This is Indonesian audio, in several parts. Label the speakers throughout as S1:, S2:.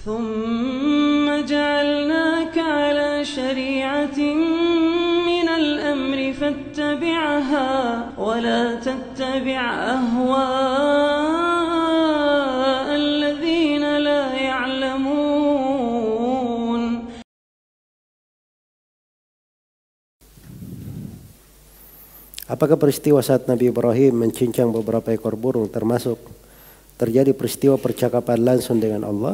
S1: ثم جعلناك على شريعة من الأمر فاتبعها ولا تتبع أهواء الذين لا يعلمون.
S2: Apakah peristiwa saat Nabi Ibrahim mencincang beberapa ekor burung termasuk terjadi peristiwa percakapan langsung dengan Allah?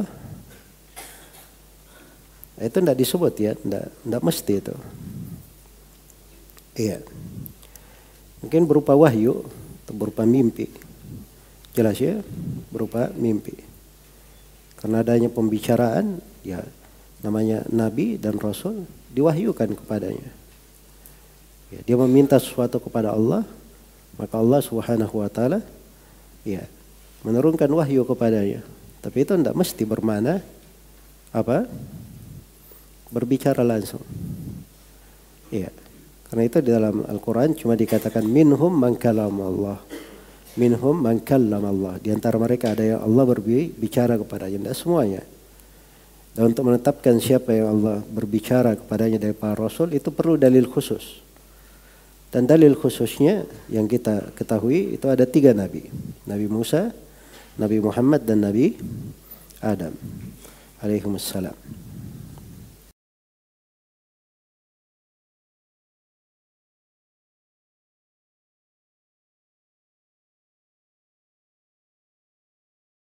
S2: Itu tidak disebut ya, tidak mesti itu. Iya. Mungkin berupa wahyu atau berupa mimpi. Jelas ya, berupa mimpi. Karena adanya pembicaraan, ya namanya Nabi dan Rasul diwahyukan kepadanya. Ya, dia meminta sesuatu kepada Allah, maka Allah Subhanahu wa taala ya menurunkan wahyu kepadanya. Tapi itu tidak mesti bermakna apa? Berbicara langsung. Iya. Karena itu di dalam Al-Quran cuma dikatakan minhum man kallama Allah. Minhum man kallama Allah. Di antara mereka ada yang Allah berbicara kepadanya. Tidak semuanya. Dan untuk menetapkan siapa yang Allah berbicara kepadanya dari para Rasul itu perlu dalil khusus. Dan dalil khususnya yang kita ketahui itu ada 3 Nabi. Nabi Musa, Nabi Muhammad dan Nabi Adam alaihimussalam.